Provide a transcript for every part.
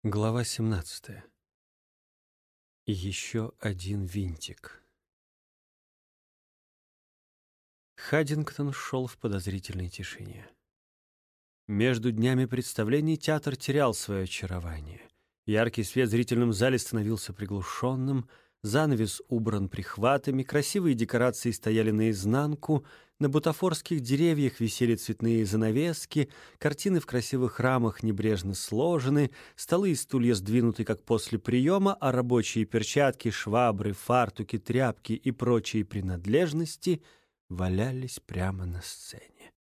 Глава 17. Еще один винтик. Хаддингтон шел в подозрительной тишине. Между днями представлений театр терял свое очарование. Яркий свет в зрительном зале становился приглушенным, занавес убран прихватами, красивые декорации стояли наизнанку, на бутафорских деревьях висели цветные занавески, картины в красивых рамах небрежно сложены, столы и стулья сдвинуты, как после приема, а рабочие перчатки, швабры, фартуки, тряпки и прочие принадлежности валялись прямо на сцене.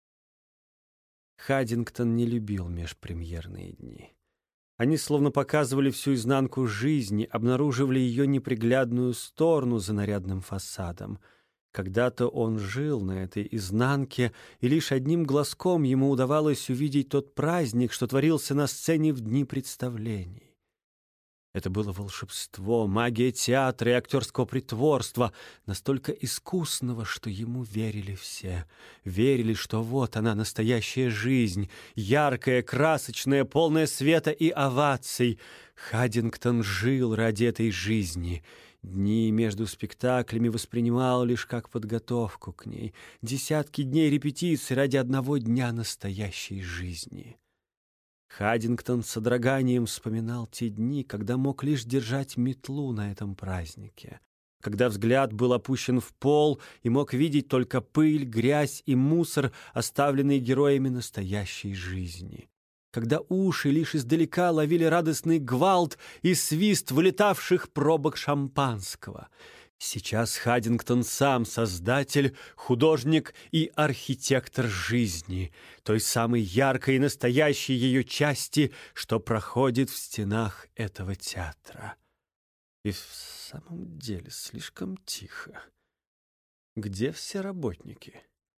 Хаддингтон не любил межпремьерные дни. Они словно показывали всю изнанку жизни, обнаруживали ее неприглядную сторону за нарядным фасадом. Когда-то он жил на этой изнанке, и лишь одним глазком ему удавалось увидеть тот праздник, что творился на сцене в дни представлений. Это было волшебство, магия театра и актерского притворства, настолько искусного, что ему верили все. Верили, что вот она, настоящая жизнь, яркая, красочная, полная света и оваций. Хаддингтон жил ради этой жизни. Дни между спектаклями воспринимал лишь как подготовку к ней. Десятки дней репетиций ради одного дня настоящей жизни. Хаддингтон с содроганием вспоминал те дни, когда мог лишь держать метлу на этом празднике, когда взгляд был опущен в пол и мог видеть только пыль, грязь и мусор, оставленные героями настоящей жизни, когда уши лишь издалека ловили радостный гвалт и свист вылетавших пробок шампанского. Сейчас Хаддингтон сам создатель, художник и архитектор жизни, той самой яркой и настоящей ее части, что проходит в стенах этого театра. И в самом деле слишком тихо. Где все работники?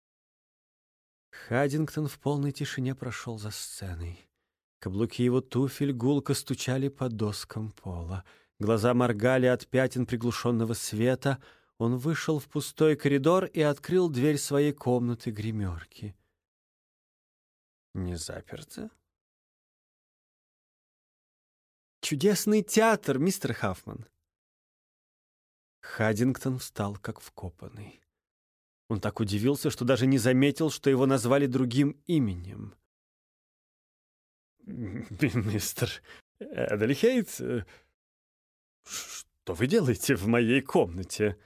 Хаддингтон в полной тишине прошел за сценой. Каблуки его туфель гулко стучали по доскам пола. Глаза моргали от пятен приглушенного света. Он вышел в пустой коридор и открыл дверь своей комнаты-гримерки. Не заперто? «Чудесный театр, мистер Хаффман!» Хаддингтон встал, как вкопанный. Он так удивился, что даже не заметил, что его назвали другим именем. «Мистер Эдельхейт, что вы делаете в моей комнате?»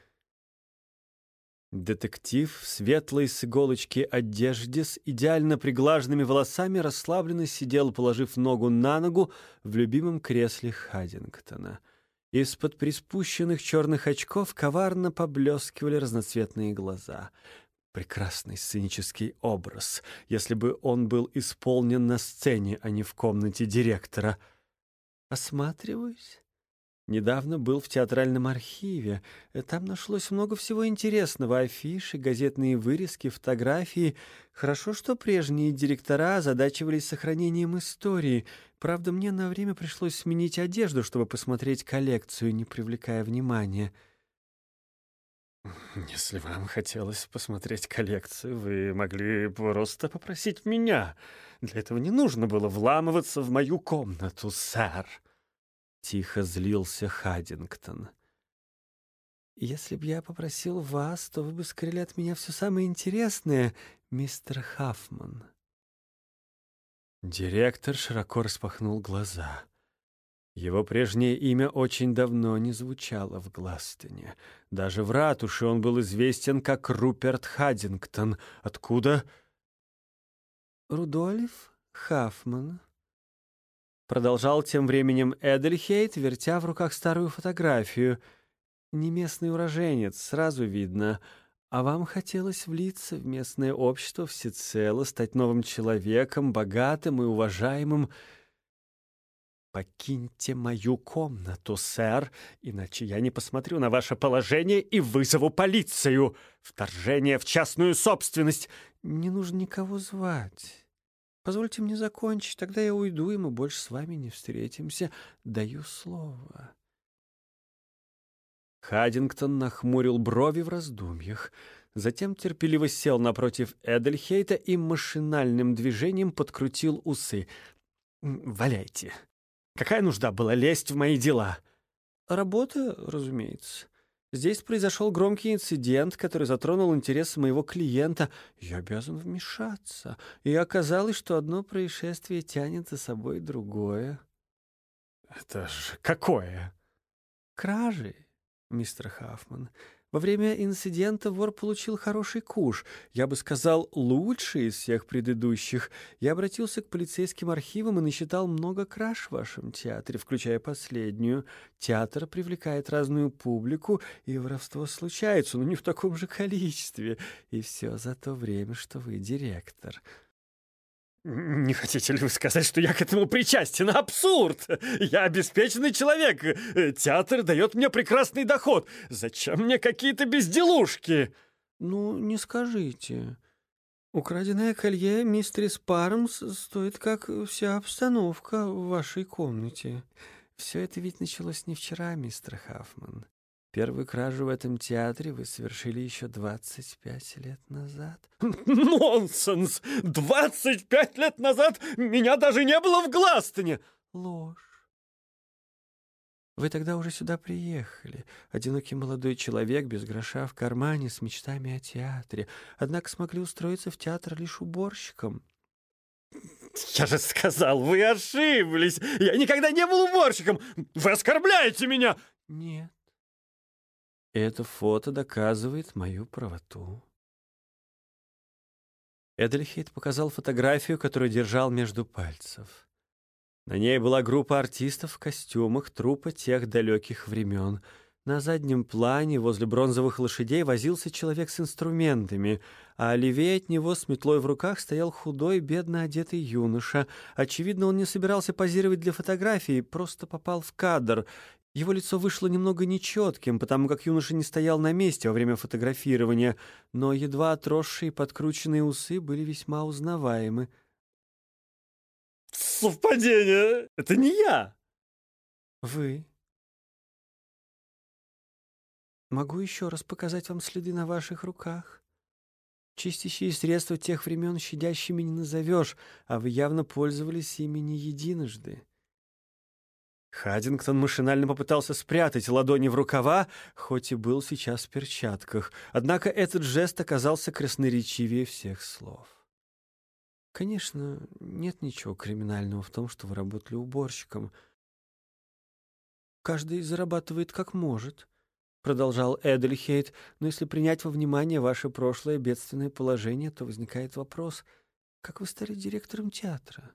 Детектив в светлой с иголочки одежде с идеально приглаженными волосами расслабленно сидел, положив ногу на ногу в любимом кресле Хаддингтона. Из-под приспущенных черных очков коварно поблескивали разноцветные глаза. Прекрасный сценический образ, если бы он был исполнен на сцене, а не в комнате директора. «Осматриваюсь. Недавно был в театральном архиве. Там нашлось много всего интересного. Афиши, газетные вырезки, фотографии. Хорошо, что прежние директора озадачивались сохранением истории. Правда, мне на время пришлось сменить одежду, чтобы посмотреть коллекцию, не привлекая внимания». «Если вам хотелось посмотреть коллекцию, вы могли просто попросить меня. Для этого не нужно было вламываться в мою комнату, сэр». Тихо злился Хаддингтон. «Если б я попросил вас, то вы бы скрыли от меня все самое интересное, мистер Хаффман». Директор широко распахнул глаза. Его прежнее имя очень давно не звучало в Гластоне. Даже в ратуше он был известен как Руперт Хаддингтон. Откуда? «Рудольф Хаффман», продолжал тем временем Эдельхейт, вертя в руках старую фотографию. «Не местный уроженец, сразу видно. А вам хотелось влиться в местное общество всецело, стать новым человеком, богатым и уважаемым. Покиньте мою комнату, сэр, иначе я не посмотрю на ваше положение и вызову полицию. Вторжение в частную собственность. Не нужно никого звать. Позвольте мне закончить, тогда я уйду, и мы больше с вами не встретимся. Даю слово». Хаддингтон нахмурил брови в раздумьях, затем терпеливо сел напротив Эдельхейта и машинальным движением подкрутил усы. «Валяйте. Какая нужда была лезть в мои дела? Работа, разумеется. Здесь произошел громкий инцидент, который затронул интересы моего клиента. Я обязан вмешаться. И оказалось, что одно происшествие тянет за собой другое. Это же какое? Кражи, мистер Хаффман. Во время инцидента вор получил хороший куш, я бы сказал, лучший из всех предыдущих. Я обратился к полицейским архивам и насчитал много краж в вашем театре, включая последнюю. Театр привлекает разную публику, и воровство случается, но не в таком же количестве. И все за то время, что вы директор. Не хотите ли вы сказать, что я к этому причастен? Абсурд! Я обеспеченный человек. Театр дает мне прекрасный доход. Зачем мне какие-то безделушки? Ну, не скажите. Украденное колье мистерис Пармс стоит, как вся обстановка в вашей комнате. Все это ведь началось не вчера, мистер Хаффман. Первую кражу в этом театре вы совершили еще 25 лет назад. Нонсенс! 25 лет назад меня даже не было в Гластоне! Ложь. Вы тогда уже сюда приехали. Одинокий молодой человек без гроша в кармане с мечтами о театре. Однако смогли устроиться в театр лишь уборщиком. Я же сказал, вы ошиблись! Я никогда не был уборщиком! Вы оскорбляете меня! Нет. Это фото доказывает мою правоту. Эдельхейт показал фотографию, которую держал между пальцев. На ней была группа артистов в костюмах труппа тех далеких времен. На заднем плане возле бронзовых лошадей возился человек с инструментами, а левее от него с метлой в руках стоял худой, бедно одетый юноша. Очевидно, он не собирался позировать для фотографии, просто попал в кадр. Его лицо вышло немного нечетким, потому как юноша не стоял на месте во время фотографирования, но едва отросшие подкрученные усы были весьма узнаваемы. «Совпадение! Это не я!» «Вы. Могу еще раз показать вам следы на ваших руках. Чистящие средства тех времен щадящими не назовешь, а вы явно пользовались ими не единожды». Хаддингтон машинально попытался спрятать ладони в рукава, хоть и был сейчас в перчатках. Однако этот жест оказался красноречивее всех слов. «Конечно, нет ничего криминального в том, что вы работали уборщиком. Каждый зарабатывает как может», — продолжал Эдельхейт, «но если принять во внимание ваше прошлое бедственное положение, то возникает вопрос, как вы стали директором театра?»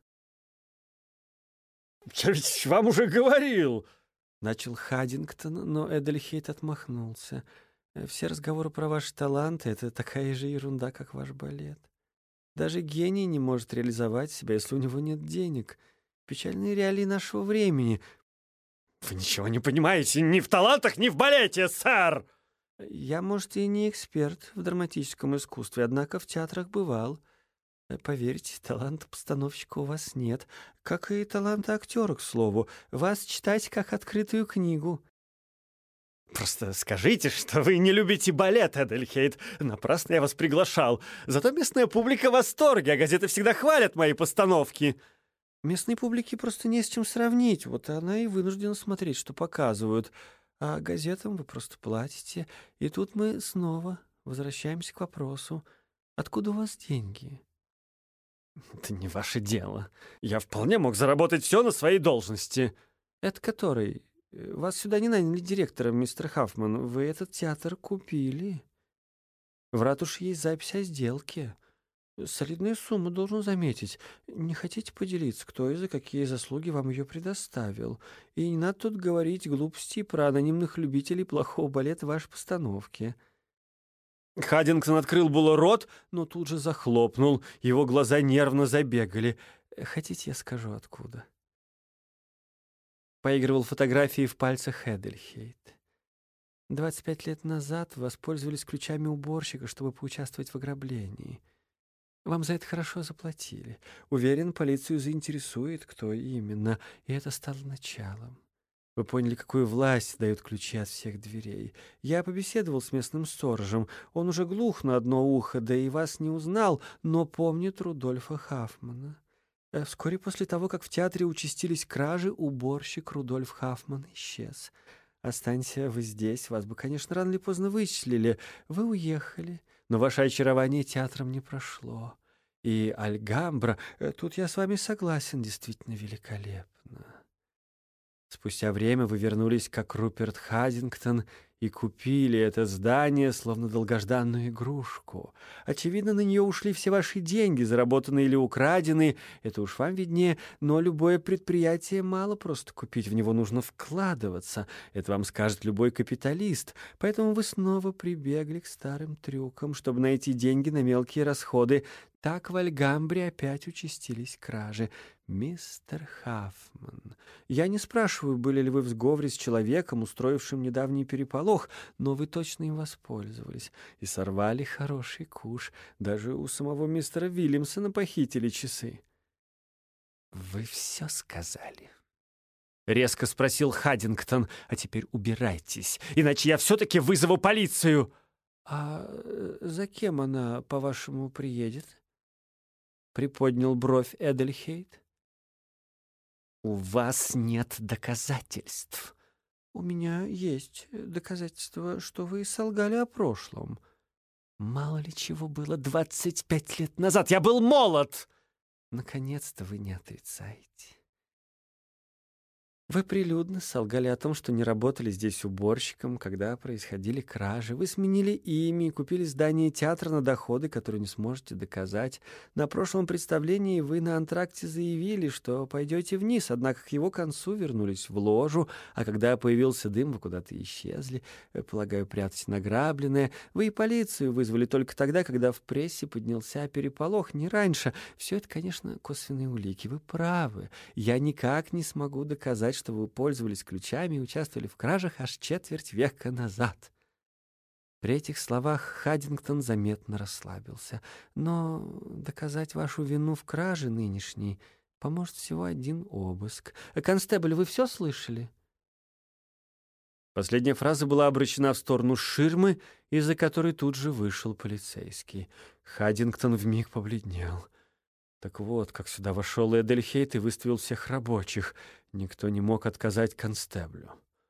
«Я ведь вам уже говорил!» — начал Хаддингтон, но Эдельхейт отмахнулся. «Все разговоры про ваши таланты — это такая же ерунда, как ваш балет. Даже гений не может реализовать себя, если у него нет денег. Печальные реалии нашего времени». «Вы ничего не понимаете ни в талантах, ни в балете, сэр!» «Я, может, и не эксперт в драматическом искусстве, однако в театрах бывал. Поверьте, таланта постановщика у вас нет, как и таланта актера, к слову. Вас читать как открытую книгу». «Просто скажите, что вы не любите балет, Эдельхейт. Напрасно я вас приглашал. Зато местная публика в восторге, а газеты всегда хвалят мои постановки». «Местной публике просто не с чем сравнить. Вот она и вынуждена смотреть, что показывают. А газетам вы просто платите. И тут мы снова возвращаемся к вопросу. Откуда у вас деньги?» «Это не ваше дело. Я вполне мог заработать все на своей должности». «Это который? Вас сюда не наняли директором, мистер Хаффман. Вы этот театр купили. В ратуше есть запись о сделке. Солидная сумма, должен заметить. Не хотите поделиться, кто и за какие заслуги вам ее предоставил? И не надо тут говорить глупости про анонимных любителей плохого балета в вашей постановке». Хаддингтон открыл было рот, но тут же захлопнул. Его глаза нервно забегали. «Хотите, я скажу, откуда?» Поигрывал фотографии в пальцах Эдельхейт. 25 лет назад воспользовались ключами уборщика, чтобы поучаствовать в ограблении. Вам за это хорошо заплатили. Уверен, полицию заинтересует, кто именно, и это стало началом. Вы поняли, какую власть дают ключи от всех дверей. Я побеседовал с местным сторожем. Он уже глух на одно ухо, да и вас не узнал, но помнит Рудольфа Хаффмана. Вскоре после того, как в театре участились кражи, уборщик Рудольф Хаффман исчез. Останься вы здесь, вас бы, конечно, рано или поздно вычислили. Вы уехали, но ваше очарование театром не прошло. И Альгамбра, тут я с вами согласен, действительно великолепно. Спустя время вы вернулись, как Руперт Хаддингтон, и купили это здание, словно долгожданную игрушку. Очевидно, на нее ушли все ваши деньги, заработанные или украденные. Это уж вам виднее, но любое предприятие мало просто купить, в него нужно вкладываться. Это вам скажет любой капиталист. Поэтому вы снова прибегли к старым трюкам, чтобы найти деньги на мелкие расходы. Так в Альгамбре опять участились кражи. Мистер Хаффман, я не спрашиваю, были ли вы в сговоре с человеком, устроившим недавний переполох, но вы точно им воспользовались и сорвали хороший куш. Даже у самого мистера Вильямсона похитили часы. «Вы все сказали?» — резко спросил Хаддингтон. «А теперь убирайтесь, иначе я все-таки вызову полицию!» «А за кем она, по-вашему, приедет?» — приподнял бровь Эдельхейт. «У вас нет доказательств». «У меня есть доказательства, что вы солгали о прошлом». «Мало ли чего было 25 лет назад. Я был молод!» «Наконец-то вы не отрицаете». Вы прилюдно солгали о том, что не работали здесь уборщиком, когда происходили кражи. Вы сменили имя и купили здание театра на доходы, которые не сможете доказать. На прошлом представлении вы на антракте заявили, что пойдете вниз, однако к его концу вернулись в ложу, а когда появился дым, вы куда-то исчезли, полагаю, прятать награбленное. Вы и полицию вызвали только тогда, когда в прессе поднялся переполох, не раньше. Все это, конечно, косвенные улики. Вы правы. Я никак не смогу доказать, что вы пользовались ключами и участвовали в кражах аж четверть века назад. При этих словах Хаддингтон заметно расслабился. Но доказать вашу вину в краже нынешней поможет всего один обыск. Констебль, вы все слышали? Последняя фраза была обращена в сторону ширмы, из-за которой тут же вышел полицейский. Хаддингтон вмиг побледнел. Так вот, как сюда вошел Эдельхейт и выставил всех рабочих. Никто не мог отказать констеблю.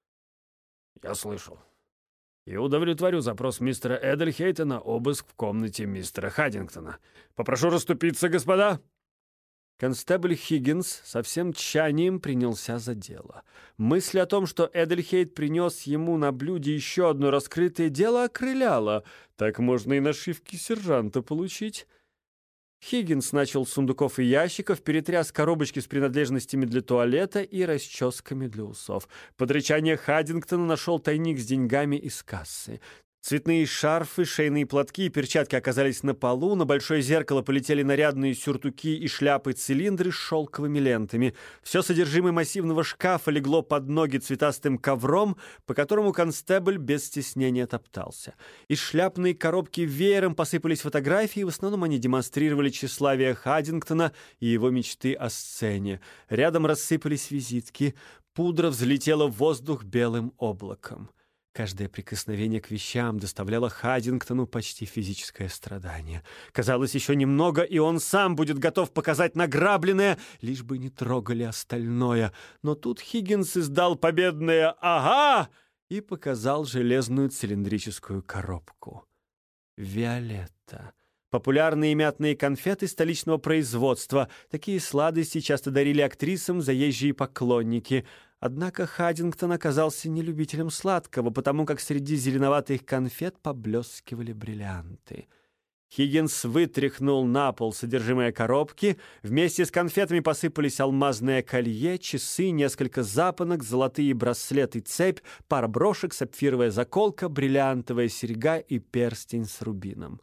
«Я слышал. И удовлетворю запрос мистера Эдельхейта на обыск в комнате мистера Хаддингтона. Попрошу расступиться, господа!» Констебль Хиггинс со всем тщанием принялся за дело. Мысль о том, что Эдельхейт принес ему на блюде еще одно раскрытое дело, окрыляла. Так можно и нашивки сержанта получить. Хиггинс начал с сундуков и ящиков, перетряс коробочки с принадлежностями для туалета и расческами для усов. Под рычание Хаддингтона нашел тайник с деньгами из кассы. Цветные шарфы, шейные платки и перчатки оказались на полу, на большое зеркало полетели нарядные сюртуки и шляпы-цилиндры с шелковыми лентами. Все содержимое массивного шкафа легло под ноги цветастым ковром, по которому констебль без стеснения топтался. Из шляпной коробки веером посыпались фотографии, в основном они демонстрировали тщеславие Хаддингтона и его мечты о сцене. Рядом рассыпались визитки. Пудра взлетела в воздух белым облаком. Каждое прикосновение к вещам доставляло Хаддингтону почти физическое страдание. Казалось, еще немного, и он сам будет готов показать награбленное, лишь бы не трогали остальное. Но тут Хиггинс издал победное «Ага!» и показал железную цилиндрическую коробку. «Виолетта». Популярные мятные конфеты столичного производства. Такие сладости часто дарили актрисам заезжие поклонники. Однако Хаддингтон оказался не любителем сладкого, потому как среди зеленоватых конфет поблескивали бриллианты. Хиггинс вытряхнул на пол содержимое коробки. Вместе с конфетами посыпались алмазное колье, часы, несколько запонок, золотые браслеты, цепь, пара брошек, сапфировая заколка, бриллиантовая серьга и перстень с рубином.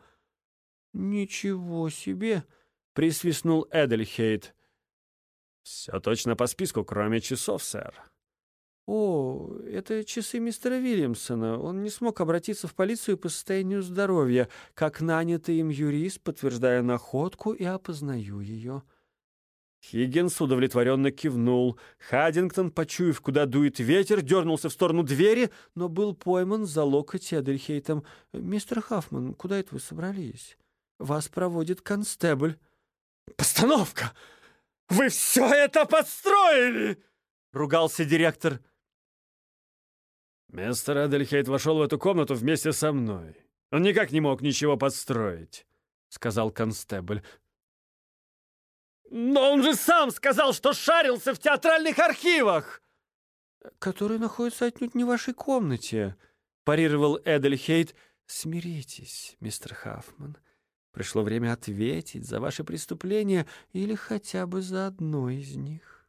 «Ничего себе!» — присвистнул Эдельхейт. «Все точно по списку, кроме часов, сэр». «О, это часы мистера Вильямсона. Он не смог обратиться в полицию по состоянию здоровья. Как нанятый им юрист, подтверждаю находку и опознаю ее». Хиггинс удовлетворенно кивнул. Хаддингтон, почуяв, куда дует ветер, дернулся в сторону двери, но был пойман за локоть Эдельхейтом. «Мистер Хаффман, куда это вы собрались? Вас проводит констебль». «Постановка! Вы все это подстроили!» — ругался директор. Мистер Эдельхейт вошел в эту комнату вместе со мной. Он никак не мог ничего подстроить, — сказал констебль. «Но он же сам сказал, что шарился в театральных архивах!» «Которые находятся отнюдь не в вашей комнате», — парировал Эдельхейт. «Смиритесь, мистер Хаффман. Пришло время ответить за ваши преступления или хотя бы за одно из них».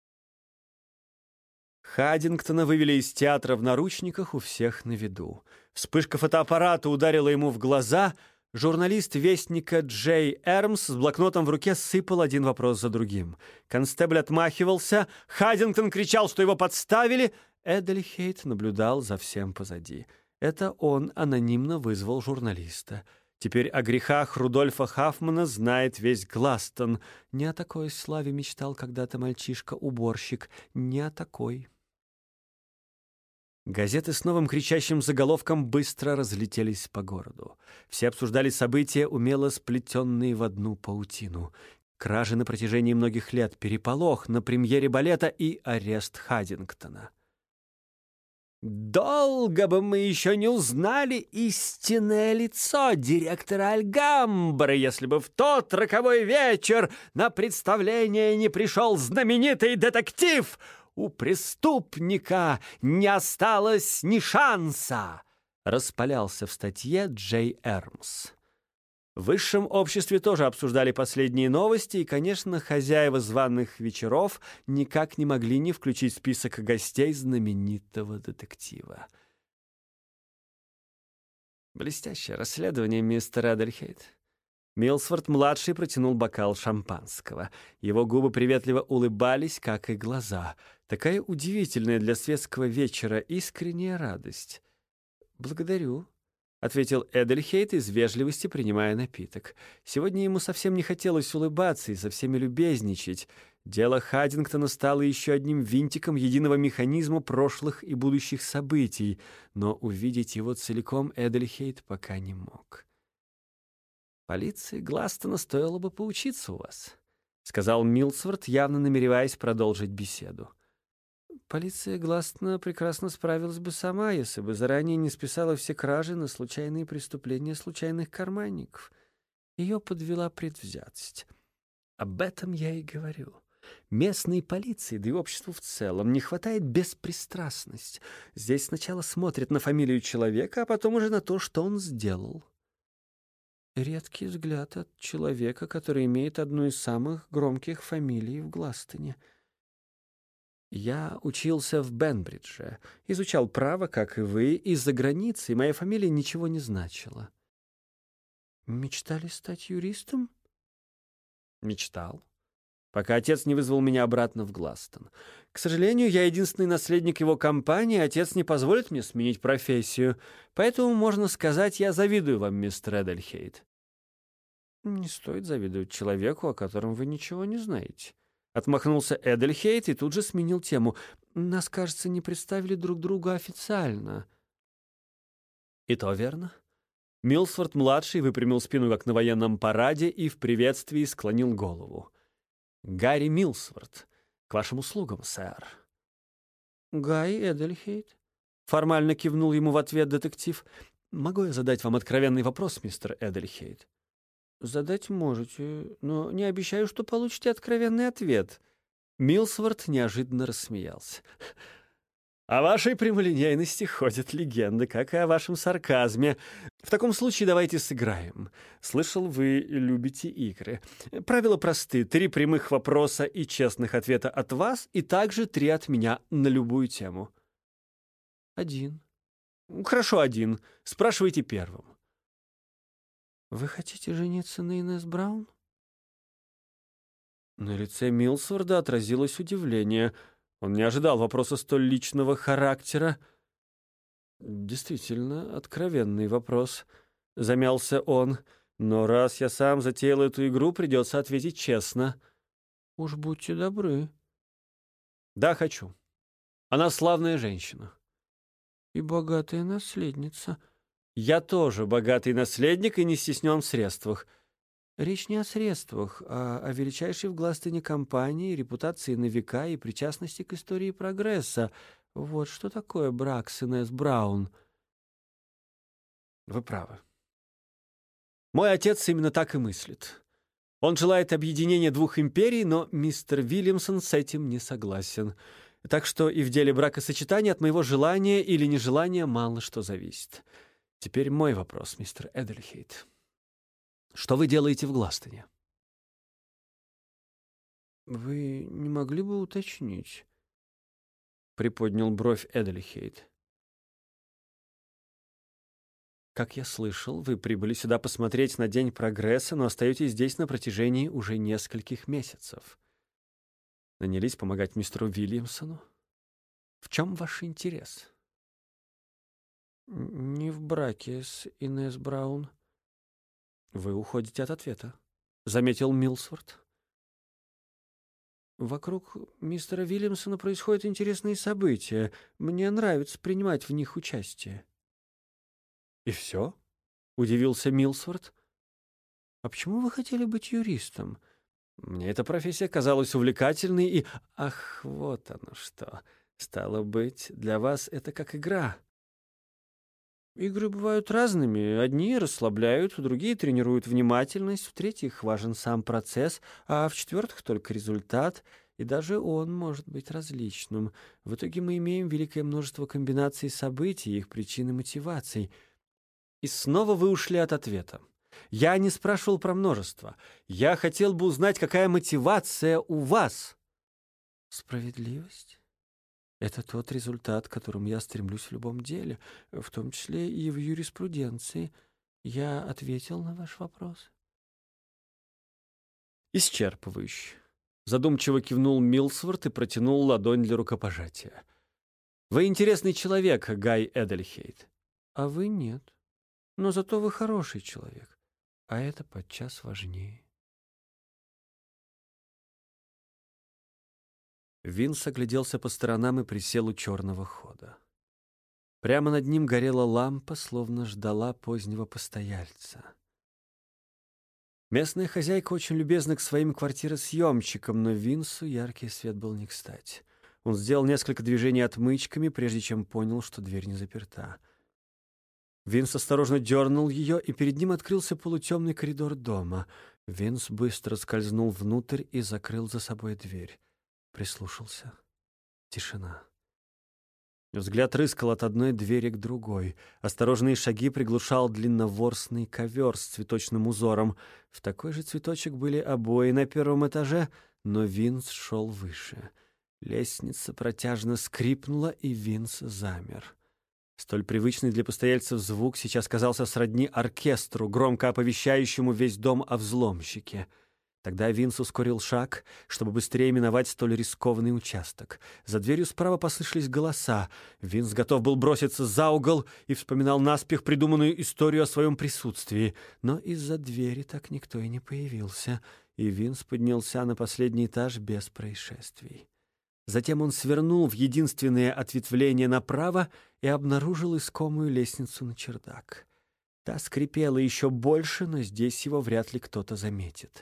Хаддингтона вывели из театра в наручниках у всех на виду. Вспышка фотоаппарата ударила ему в глаза. Журналист «Вестника» Джей Эрмс с блокнотом в руке сыпал один вопрос за другим. Констебль отмахивался. Хаддингтон кричал, что его подставили. Эдельхейт наблюдал за всем позади. Это он анонимно вызвал журналиста. Теперь о грехах Рудольфа Хаффмана знает весь Гластон. Не о такой славе мечтал когда-то мальчишка-уборщик. Не о такой. Газеты с новым кричащим заголовком быстро разлетелись по городу. Все обсуждали события, умело сплетенные в одну паутину. Кражи на протяжении многих лет, переполох на премьере балета и арест Хаддингтона. «Долго бы мы еще не узнали истинное лицо директора Альгамбры, если бы в тот роковой вечер на представление не пришел знаменитый детектив. У преступника не осталось ни шанса», — распалялся в статье Джей Эрмс. В высшем обществе тоже обсуждали последние новости, и, конечно, хозяева званых вечеров никак не могли не включить в список гостей знаменитого детектива. «Блестящее расследование, мистер Эдельхейт». Милсворт-младший протянул бокал шампанского. Его губы приветливо улыбались, как и глаза. Такая удивительная для светского вечера искренняя радость. «Благодарю», — ответил Эдельхейт из вежливости, принимая напиток. Сегодня ему совсем не хотелось улыбаться и со всеми любезничать. Дело Хаддингтона стало еще одним винтиком единого механизма прошлых и будущих событий, но увидеть его целиком Эдельхейт пока не мог. «Полиции Гластона стоило бы поучиться у вас», — сказал Милсворт, явно намереваясь продолжить беседу. «Полиция Гластона прекрасно справилась бы сама, если бы заранее не списала все кражи на случайные преступления случайных карманников. Ее подвела предвзятость. Об этом я и говорю. Местной полиции, да и обществу в целом, не хватает беспристрастности. Здесь сначала смотрят на фамилию человека, а потом уже на то, что он сделал». Редкий взгляд от человека, который имеет одну из самых громких фамилий в Гластоне. Я учился в Бенбридже, изучал право, как и вы, из-за границы, и моя фамилия ничего не значила. Мечтали стать юристом? Мечтал. Пока отец не вызвал меня обратно в Гластон. К сожалению, я единственный наследник его компании, отец не позволит мне сменить профессию, поэтому, можно сказать, я завидую вам, мистер Эдельхейт. Не стоит завидовать человеку, о котором вы ничего не знаете. Отмахнулся Эдельхейт и тут же сменил тему. Нас, кажется, не представили друг друга официально. И то верно. Милсворт-младший выпрямил спину, как на военном параде, и в приветствии склонил голову. «Гарри Милсворт, к вашим услугам, сэр». «Гай Эдельхейт?» Формально кивнул ему в ответ детектив. «Могу я задать вам откровенный вопрос, мистер Эдельхейт?» «Задать можете, но не обещаю, что получите откровенный ответ». Милсворт неожиданно рассмеялся. «О вашей прямолинейности ходят легенды, как и о вашем сарказме. В таком случае давайте сыграем. Слышал, вы любите игры. Правила просты. 3 прямых вопроса и честных ответа от вас, и также 3 от меня на любую тему». 1. «Хорошо, 1. Спрашивайте первым». «Вы хотите жениться на Инесс Браун?» На лице Милсворда отразилось удивление. Он не ожидал вопроса столь личного характера. «Действительно, откровенный вопрос», — замялся он. «Но раз я сам затеял эту игру, придется ответить честно». «Уж будьте добры». «Да, хочу. Она славная женщина». «И богатая наследница». «Я тоже богатый наследник и не стеснен в средствах». Речь не о средствах, а о величайшей в Гластоне компании, репутации на века и причастности к истории прогресса. Вот что такое брак с Инесс Браун. Вы правы. Мой отец именно так и мыслит. Он желает объединения двух империй, но мистер Вильямсон с этим не согласен. Так что и в деле бракосочетания от моего желания или нежелания мало что зависит. Теперь мой вопрос, мистер Эдельхейт. Что вы делаете в Гластоне? Вы не могли бы уточнить? Приподнял бровь Эдельхейт. Как я слышал, вы прибыли сюда посмотреть на День прогресса, но остаетесь здесь на протяжении уже нескольких месяцев. Нанялись помогать мистеру Вильямсону? В чем ваш интерес? Не в браке с Инесс Браун. Вы уходите от ответа, заметил Милсворт. Вокруг мистера Вильямсона происходят интересные события. Мне нравится принимать в них участие. И все? Удивился Милсворт. А почему вы хотели быть юристом? Мне эта профессия казалась увлекательной и... Ах, вот оно что. Стало быть, для вас это как игра. Игры бывают разными. Одни расслабляют, другие тренируют внимательность, в-третьих, важен сам процесс, а в-четвертых, только результат, и даже он может быть различным. В итоге мы имеем великое множество комбинаций событий, их причин и мотиваций. И снова вы ушли от ответа. Я не спрашивал про множество. Я хотел бы узнать, какая мотивация у вас. Справедливость — это тот результат, к которому я стремлюсь в любом деле, в том числе и в юриспруденции. Я ответил на ваш вопрос? Исчерпывающе. Задумчиво кивнул Милсворт и протянул ладонь для рукопожатия. Вы интересный человек, Гай Эдельхейт. А вы нет. Но зато вы хороший человек, а это подчас важнее. Винс огляделся по сторонам и присел у черного хода. Прямо над ним горела лампа, словно ждала позднего постояльца. Местная хозяйка очень любезна к своим квартиросъемщикам, но Винсу яркий свет был не кстати. Он сделал несколько движений отмычками, прежде чем понял, что дверь не заперта. Винс осторожно дернул ее, и перед ним открылся полутемный коридор дома. Винс быстро скользнул внутрь и закрыл за собой дверь. Прислушался. Тишина. Взгляд рыскал от одной двери к другой. Осторожные шаги приглушал длинноворсный ковер с цветочным узором. В такой же цветочек были обои на первом этаже, но Винс шел выше. Лестница протяжно скрипнула, и Винс замер. Столь привычный для постояльцев звук сейчас казался сродни оркестру, громко оповещающему весь дом о взломщике. Тогда Винс ускорил шаг, чтобы быстрее миновать столь рискованный участок. За дверью справа послышались голоса. Винс готов был броситься за угол и вспоминал наспех придуманную историю о своем присутствии. Но из-за двери так никто и не появился, и Винс поднялся на последний этаж без происшествий. Затем он свернул в единственное ответвление направо и обнаружил искомую лестницу на чердак. Та скрипела еще больше, но здесь его вряд ли кто-то заметит.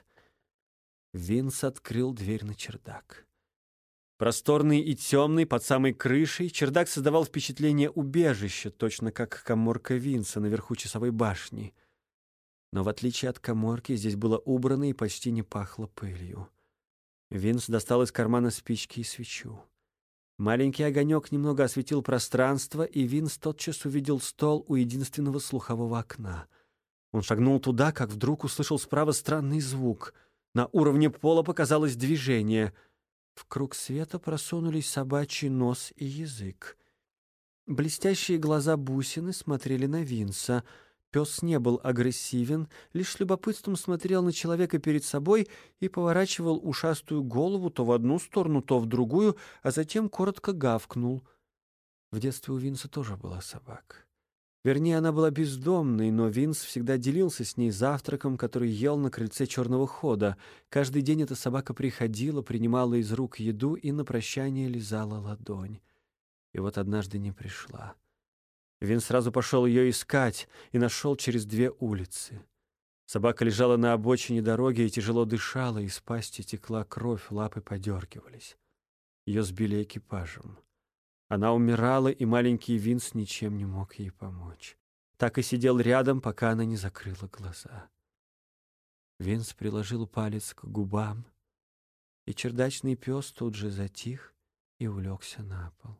Винс открыл дверь на чердак. Просторный и темный, под самой крышей, чердак создавал впечатление убежища, точно как каморка Винса наверху часовой башни. Но в отличие от каморки, здесь было убрано и почти не пахло пылью. Винс достал из кармана спички и свечу. Маленький огонек немного осветил пространство, и Винс тотчас увидел стол у единственного слухового окна. Он шагнул туда, как вдруг услышал справа странный звук. На уровне пола показалось движение. В круг света просунулись собачий нос и язык. Блестящие глаза бусины смотрели на Винса. Пес не был агрессивен, лишь с любопытством смотрел на человека перед собой и поворачивал ушастую голову то в одну сторону, то в другую, а затем коротко гавкнул. В детстве у Винса тоже была собака. Вернее, она была бездомной, но Винс всегда делился с ней завтраком, который ел на крыльце черного хода. Каждый день эта собака приходила, принимала из рук еду и на прощание лизала ладонь. И вот однажды не пришла. Винс сразу пошел ее искать и нашел через 2 улицы. Собака лежала на обочине дороги и тяжело дышала, из пасти текла кровь, лапы подергивались. Ее сбили экипажем. Она умирала, и маленький Винс ничем не мог ей помочь. Так и сидел рядом, пока она не закрыла глаза. Винс приложил палец к губам, и чердачный пес тут же затих и улегся на пол.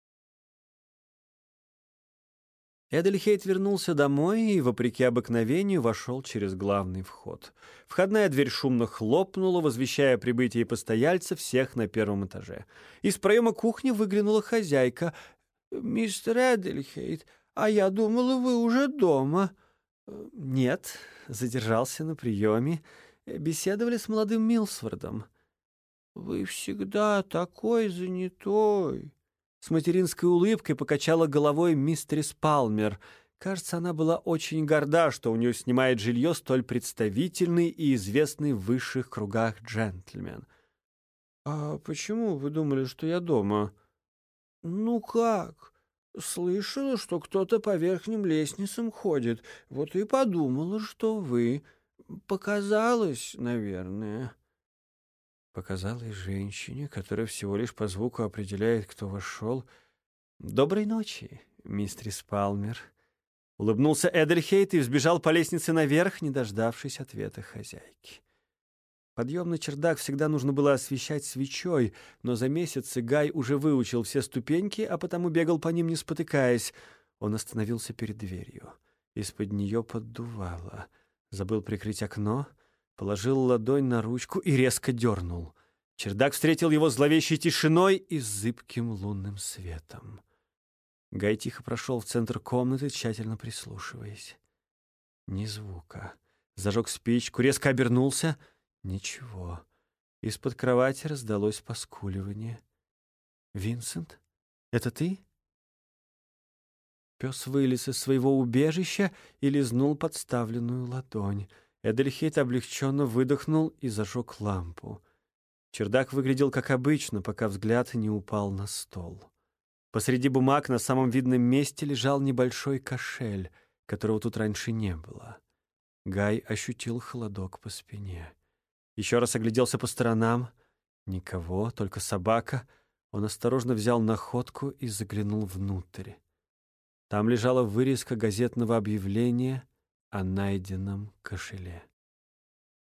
Эдельхейт вернулся домой и, вопреки обыкновению, вошел через главный вход. Входная дверь шумно хлопнула, возвещая о прибытии постояльцев всех на первом этаже. Из проема кухни выглянула хозяйка. «Мистер Эдельхейт, а я думала, вы уже дома». «Нет, задержался на приеме. Беседовали с молодым Милсвордом». «Вы всегда такой занятой». С материнской улыбкой покачала головой мистерис Палмер. Кажется, она была очень горда, что у нее снимает жилье столь представительный и известный в высших кругах джентльмен. «А почему вы думали, что я дома?» «Ну как? Слышала, что кто-то по верхним лестницам ходит. Вот и подумала, что вы. Показалось, наверное». Показалось женщине, которая всего лишь по звуку определяет, кто вошел. «Доброй ночи, мистерис Палмер». Улыбнулся Эдельхейт и взбежал по лестнице наверх, не дождавшись ответа хозяйки. Подъемный чердак всегда нужно было освещать свечой, но за месяцы Гай уже выучил все ступеньки, а потому бегал по ним, не спотыкаясь. Он остановился перед дверью. Из-под нее поддувало. Забыл прикрыть окно, положил ладонь на ручку и резко дернул. Чердак встретил его зловещей тишиной и зыбким лунным светом. Гай тихо прошел в центр комнаты, тщательно прислушиваясь. Ни звука. Зажег спичку, резко обернулся. Ничего. Из-под кровати раздалось поскуливание. «Винсент, это ты?» Пес вылез из своего убежища и лизнул подставленную ладонь. Эдельхейт облегченно выдохнул и зажег лампу. Чердак выглядел как обычно, пока взгляд не упал на стол. Посреди бумаг на самом видном месте лежал небольшой кошель, которого тут раньше не было. Гай ощутил холодок по спине. Еще раз огляделся по сторонам. Никого, только собака. Он осторожно взял находку и заглянул внутрь. Там лежала вырезка газетного объявления о найденном кошеле.